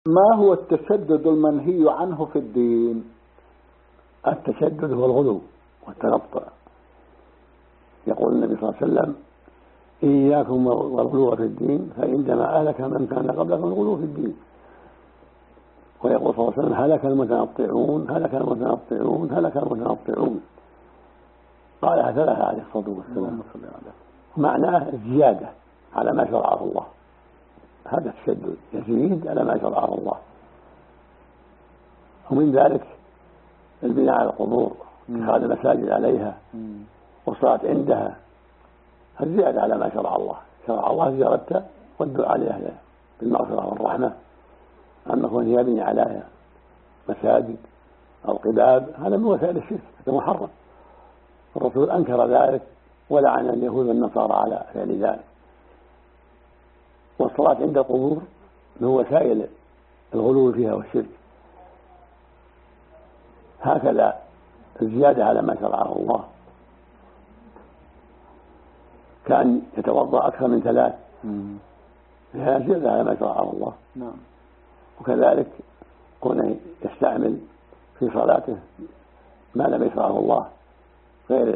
ما هو التشدد المنهي عنه في الدين؟ التشدد هو الغلو والتنطع. يقول النبي صلى الله عليه وسلم: إياكم والغلو في الدين فإنما أهلك من كان قبلكم الغلو في الدين. ويقول صلى الله عليه وسلم: هلك المتنطعون هلك المتنطعون هلك المتنطعون. قالها ثلاثة عليه الصلاة والسلام. معناه الزيادة على ما شرعه الله. هذا التشدد، يزيد على ما شرعه الله. ومن ذلك البناء على القبور، اتخاذ المساجد عليها والصلاة عندها، الزيادة على ما شرع الله. شرع الله زيارته والدعاء لأهلها بالمغفرة والرحمة. أما كون يبني عليها مساجد أو قباب هذا من وسائل الشرك، هذا محرم. الرسول أنكر ذلك ولعن اليهود والنصارى على فعل ذلك. والصلاة عند القبور من وسائل الغلو فيها والشرك. هكذا الزيادة على ما شرعه الله، كأن يتوضأ أكثر من 3، هذا زيادة على ما شرعه الله. وكذلك كونه يستعمل في صلاته ما لم يشرعه الله، غير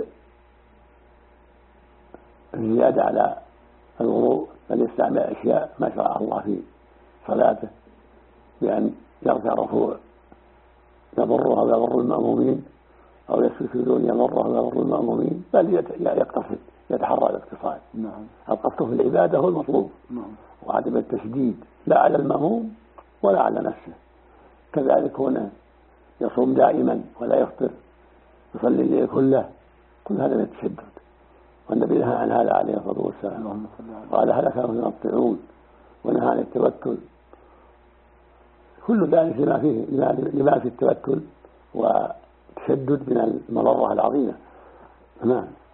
الزيادة على الوضوء، بل يستعمل أشياء ما شرعه الله في صلاته، بأن يركع ركوع يضرها ويضر المأمومين، أو يسجد سجود يضرها ويضر المأمومين، بل يقتصد، يتحرى الاقتصاد. القصد في العبادة هو المطلوب، وعدم التشديد لا على المأموم ولا على نفسه. كذلك هنا يصوم دائما ولا يفطر، يصلي الليل كله، كل هذا من التشدد. والنبي نهى عن هذا عليه الصلاة والسلام، قال: هلك المتنطعون، ونهى عن التوكل. كل ذلك لما في التوكل والتشدد من المضرة العظيمة.